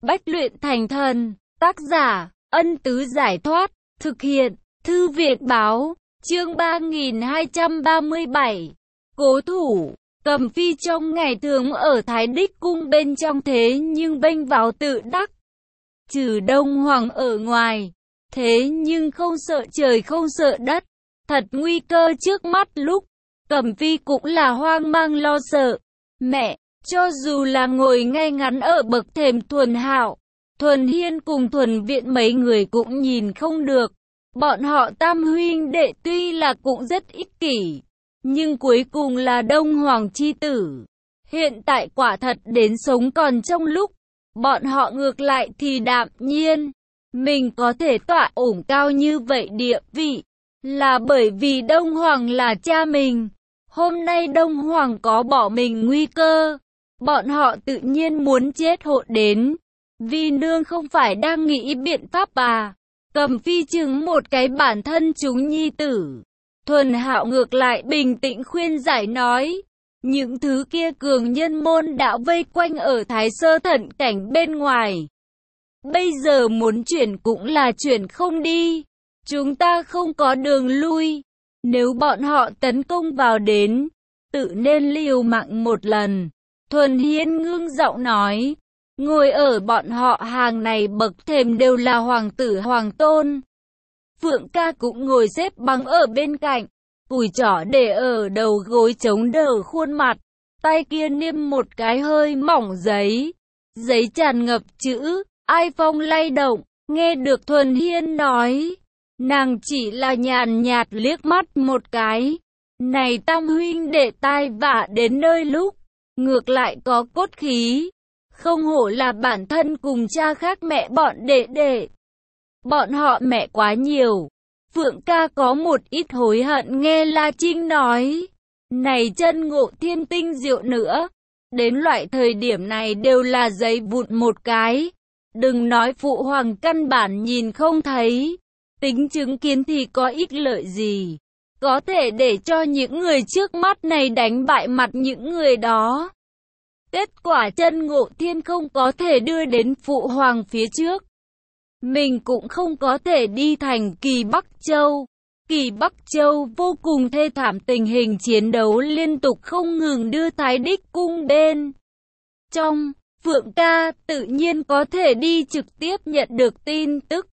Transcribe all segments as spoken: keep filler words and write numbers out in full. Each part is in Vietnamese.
Bách luyện thành thần. Tác giả, Ân Tứ Giải Thoát. Thực hiện, Thư Việt Báo. Chương ba nghìn hai trăm ba mươi bảy. Cố thủ. Cầm Phi trong ngày thường ở Thái Đích Cung bên trong thế nhưng bênh vào tự đắc. Trừ Đông Hoàng ở ngoài. Thế nhưng không sợ trời không sợ đất. Thật nguy cơ trước mắt lúc. Cẩm Phi cũng là hoang mang lo sợ. Mẹ, cho dù là ngồi ngay ngắn ở bậc thềm Thuần Hạo, Thuần Hiên cùng Thuần Viện mấy người cũng nhìn không được. Bọn họ tam huynh đệ tuy là cũng rất ích kỷ, nhưng cuối cùng là Đông Hoàng chi tử. Hiện tại quả thật đến sống còn trong lúc, bọn họ ngược lại thì đạm nhiên. Mình có thể tọa ủng cao như vậy địa vị, là bởi vì Đông Hoàng là cha mình. Hôm nay Đông Hoàng có bỏ mình nguy cơ, bọn họ tự nhiên muốn chết hộ đến. Vi nương không phải đang nghĩ biện pháp à? Cầm Phi chứng một cái bản thân chúng nhi tử. Thuần Hạo ngược lại bình tĩnh khuyên giải nói. Những thứ kia cường nhân môn đã vây quanh ở Thái Sơ Thận cảnh bên ngoài. Bây giờ muốn chuyển cũng là chuyển không đi. Chúng ta không có đường lui. Nếu bọn họ tấn công vào đến, tự nên liều mạng một lần. Thuần Hiên ngưng giọng nói. Ngồi ở bọn họ hàng này bậc thềm đều là hoàng tử hoàng tôn. Phượng ca cũng ngồi xếp bằng ở bên cạnh, cùi trỏ để ở đầu gối chống đỡ khuôn mặt, tay kia niêm một cái hơi mỏng giấy. Giấy tràn ngập chữ, ai phong lay động, nghe được Thuần Hiên nói. Nàng chỉ là nhàn nhạt liếc mắt một cái. Này tam huynh đệ tai vạ đến nơi lúc, ngược lại có cốt khí. Không hổ là bản thân cùng cha khác mẹ bọn đệ đệ. Bọn họ mẹ quá nhiều. Phượng ca có một ít hối hận nghe La Trinh nói. Này chân ngộ thiên tinh diệu nữa. Đến loại thời điểm này đều là giấy vụn một cái. Đừng nói phụ hoàng căn bản nhìn không thấy. Tính chứng kiến thì có ích lợi gì. Có thể để cho những người trước mắt này đánh bại mặt những người đó. Kết quả chân ngộ thiên không có thể đưa đến phụ hoàng phía trước. Mình cũng không có thể đi thành Kỳ Bắc Châu. Kỳ Bắc Châu vô cùng thê thảm, tình hình chiến đấu liên tục không ngừng đưa Thái Đích Cung bên trong. Phượng ca tự nhiên có thể đi trực tiếp nhận được tin tức.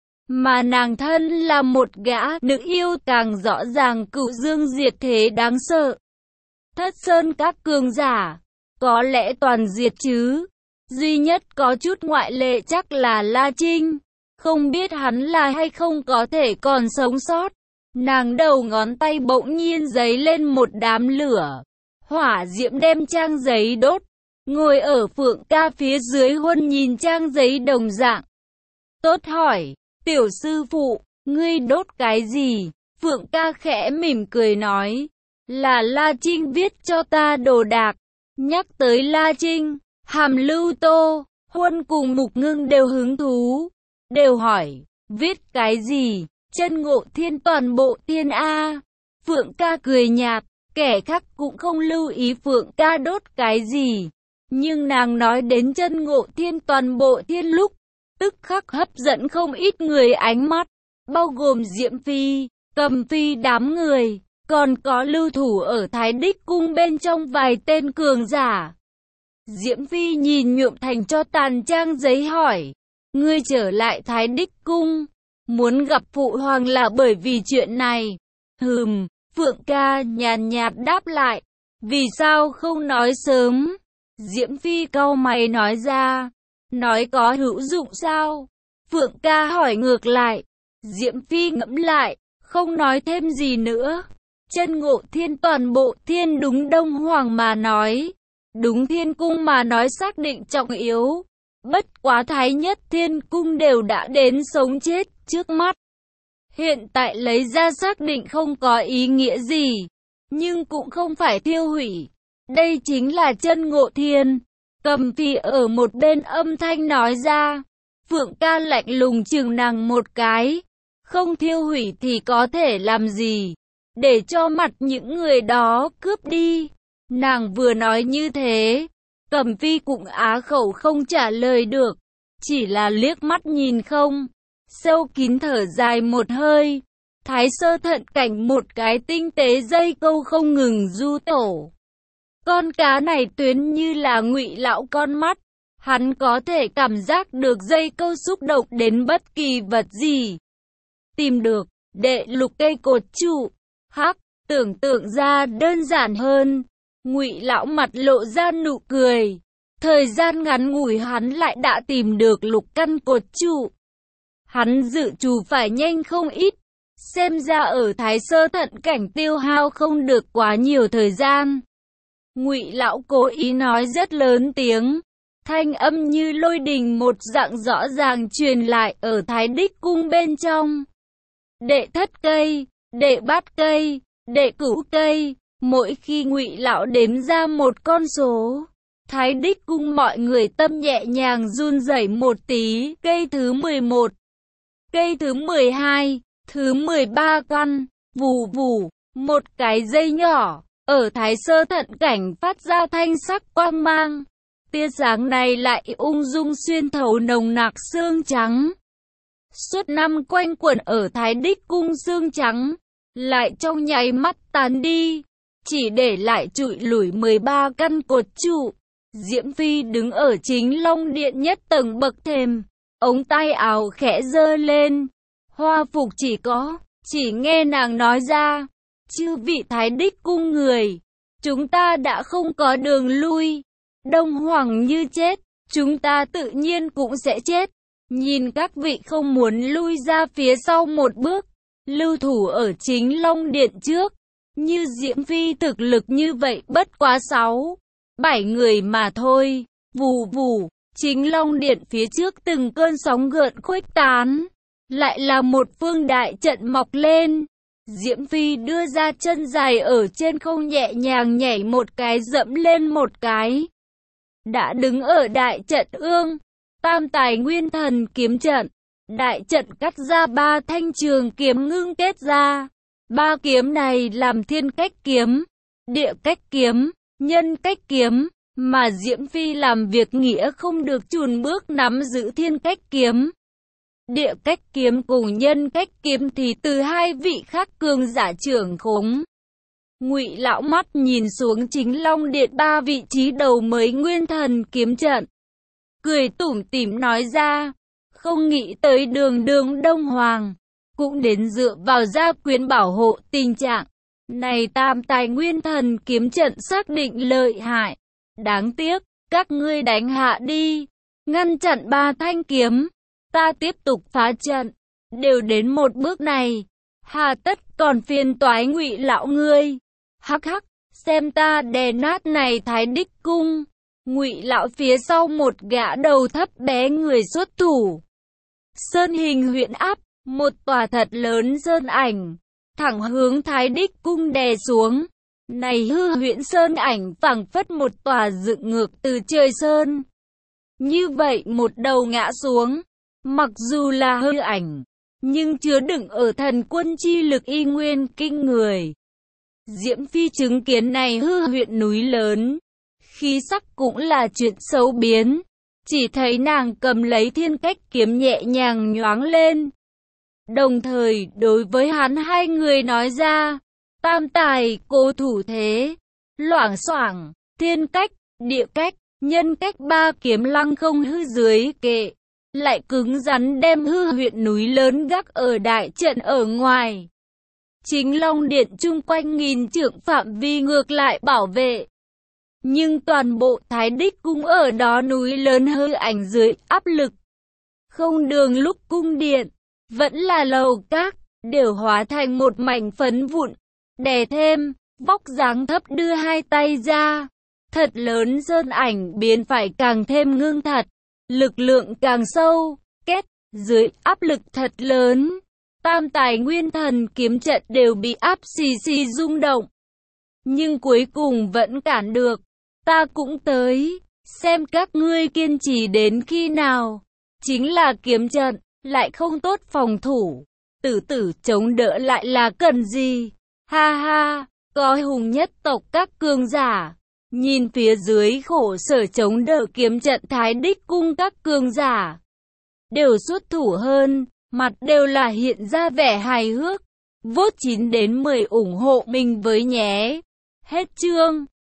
Mà nàng thân là một gã nữ yêu càng rõ ràng cửu dương diệt thế đáng sợ. Thất sơn các cường giả, có lẽ toàn diệt chứ. Duy nhất có chút ngoại lệ chắc là La Trinh. Không biết hắn là hay không có thể còn sống sót. Nàng đầu ngón tay bỗng nhiên giấy lên một đám lửa. Hỏa diễm đem trang giấy đốt. Ngồi ở Phượng ca phía dưới Huân nhìn trang giấy đồng dạng. Tốt hỏi, tiểu sư phụ, ngươi đốt cái gì? Phượng ca khẽ mỉm cười nói. Là La Trinh viết cho ta đồ đạc. Nhắc tới La Trinh, Hàm Lưu Tô, Huân cùng Mục Ngưng đều hứng thú. Đều hỏi, viết cái gì? Chân ngộ thiên toàn bộ thiên A. Phượng ca cười nhạt, kẻ khác cũng không lưu ý Phượng ca đốt cái gì. Nhưng nàng nói đến chân ngộ thiên toàn bộ thiên lúc, tức khắc hấp dẫn không ít người ánh mắt, bao gồm Diễm Phi, Cầm Phi đám người, còn có lưu thủ ở Thái Đích Cung bên trong vài tên cường giả. Diễm Phi nhìn nhuộm thành cho tàn trang giấy hỏi, ngươi trở lại Thái Đích Cung, muốn gặp phụ hoàng là bởi vì chuyện này. Hừm, Phượng ca nhàn nhạt đáp lại, vì sao không nói sớm? Diễm Phi cau mày nói ra, nói có hữu dụng sao? Phượng ca hỏi ngược lại. Diễm Phi ngẫm lại, không nói thêm gì nữa. Chân ngộ thiên toàn bộ thiên đúng Đông Hoàng mà nói, đúng thiên cung mà nói xác định trọng yếu. Bất quá Thái Nhất Thiên Cung đều đã đến sống chết trước mắt. Hiện tại lấy ra xác định không có ý nghĩa gì, nhưng cũng không phải tiêu hủy. Đây chính là chân ngộ thiên. Cầm Phi ở một bên âm thanh nói ra. Phượng ca lạnh lùng chừng nàng một cái. Không tiêu hủy thì có thể làm gì? Để cho mặt những người đó cướp đi. Nàng vừa nói như thế, Cẩm Phi cũng á khẩu không trả lời được. chỉ là liếc mắt nhìn không, sâu kín thở dài một hơi. Thái Sơ Thận Cảnh một cái tinh tế dây câu không ngừng du tổ. Con cá này tuyến như là Ngụy Lão con mắt, hắn có thể cảm giác được dây câu xúc động đến bất kỳ vật gì. Tìm được, đệ lục cây cột trụ, hắc, tưởng tượng ra đơn giản hơn. Ngụy Lão mặt lộ ra nụ cười. Thời gian ngắn ngủi hắn lại đã tìm được lục căn cột trụ. Hắn dự trù phải nhanh không ít. Xem ra ở Thái Sơ Thận Cảnh tiêu hao không được quá nhiều thời gian. Ngụy Lão cố ý nói rất lớn tiếng. Thanh âm như lôi đình một dạng rõ ràng truyền lại ở Thái Đích Cung bên trong. Đệ thất cây, đệ bát cây, đệ cửu cây. Mỗi khi Ngụy Lão đếm ra một con số, Thái Đích Cung mọi người tâm nhẹ nhàng run rẩy một tí. Cây thứ mười một, cây thứ mười hai, thứ mười ba căn, vù vù, một cái dây nhỏ, ở Thái Sơ Thận Cảnh phát ra thanh sắc quang mang. Tia sáng này lại ung dung xuyên thấu nồng nặc xương trắng. Suốt năm quanh quẩn ở Thái Đích Cung xương trắng, lại trong nháy mắt tán đi, chỉ để lại trụi lủi mười ba căn cột trụ. Diễm Phi đứng ở chính Long Điện nhất tầng bậc thềm, ống tay áo khẽ giơ lên. Hoa phục chỉ có, chỉ nghe nàng nói ra, chư vị Thái Đích Cung người, chúng ta đã không có đường lui. Đông Hoàng như chết, chúng ta tự nhiên cũng sẽ chết. Nhìn các vị không muốn lui ra phía sau một bước, lưu thủ ở chính Long Điện trước. Như Diễm Phi thực lực như vậy bất quá sáu, bảy người mà thôi. Vù vù, chính Long Điện phía trước từng cơn sóng gợn khuếch tán. Lại là một phương đại trận mọc lên. Diễm Phi đưa ra chân dài ở trên không nhẹ nhàng nhảy một cái dẫm lên một cái. Đã đứng ở đại trận ương, tam tài nguyên thần kiếm trận. Đại trận cắt ra ba thanh trường kiếm ngưng kết ra. Ba kiếm này làm thiên cách kiếm, địa cách kiếm, nhân cách kiếm. Mà Diễm Phi làm việc nghĩa không được chùn bước nắm giữ thiên cách kiếm. Địa cách kiếm cùng nhân cách kiếm thì từ hai vị khác cường giả trưởng khống. Ngụy Lão mắt nhìn xuống chính Long Điện ba vị trí đầu mới nguyên thần kiếm trận, cười tủm tỉm nói ra, không nghĩ tới đường đường Đông Hoàng cũng đến dựa vào gia quyến bảo hộ tình trạng này. Tam tài nguyên thần kiếm trận xác định lợi hại, đáng tiếc các ngươi đánh hạ đi, ngăn chặn ba thanh kiếm. Ta tiếp tục phá trận, đều đến một bước này, hà tất còn phiền toái Ngụy Lão ngươi. Hắc hắc, xem ta đè nát này Thái Đích Cung. Ngụy Lão phía sau một gã đầu thấp bé người xuất thủ. Sơn hình huyễn áp, một tòa thật lớn sơn ảnh, thẳng hướng Thái Đích Cung đè xuống. Này hư huyễn sơn ảnh phảng phất một tòa dựng ngược từ trời sơn. Như vậy một đầu ngã xuống. Mặc dù là hư ảnh, nhưng chứa đựng ở thần quân chi lực y nguyên kinh người. Diễm Phi chứng kiến này hư huyễn núi lớn, khí sắc cũng là chuyện xấu biến. Chỉ thấy nàng cầm lấy thiên cách kiếm nhẹ nhàng nhoáng lên. Đồng thời đối với hắn hai người nói ra, tam tài cố thủ thế. Loảng xoảng, thiên cách, địa cách, nhân cách ba kiếm lăng không hư dưới kệ. Lại cứng rắn đem hư huyễn núi lớn gác ở đại trận ở ngoài. Chính Long Điện chung quanh nghìn trượng phạm vi ngược lại bảo vệ. Nhưng toàn bộ Thái Đích Cung ở đó núi lớn hư ảnh dưới áp lực. Không đường lúc cung điện, vẫn là lầu các, đều hóa thành một mảnh phấn vụn. Đè thêm, vóc dáng thấp đưa hai tay ra. Thật lớn sơn ảnh biến phải càng thêm ngưng thật. Lực lượng càng sâu, kết, dưới áp lực thật lớn. Tam tài nguyên thần kiếm trận đều bị áp xì xì rung động. Nhưng cuối cùng vẫn cản được. Ta cũng tới, xem các ngươi kiên trì đến khi nào. Chính là kiếm trận, lại không tốt phòng thủ. Tử tử chống đỡ lại là cần gì? Ha ha, có hùng nhất tộc các cường giả. Nhìn phía dưới khổ sở chống đỡ kiếm trận Thái Đích Cung các cường giả, đều xuất thủ hơn, mặt đều là hiện ra vẻ hài hước. Vote chín đến mười ủng hộ mình với nhé. Hết chương.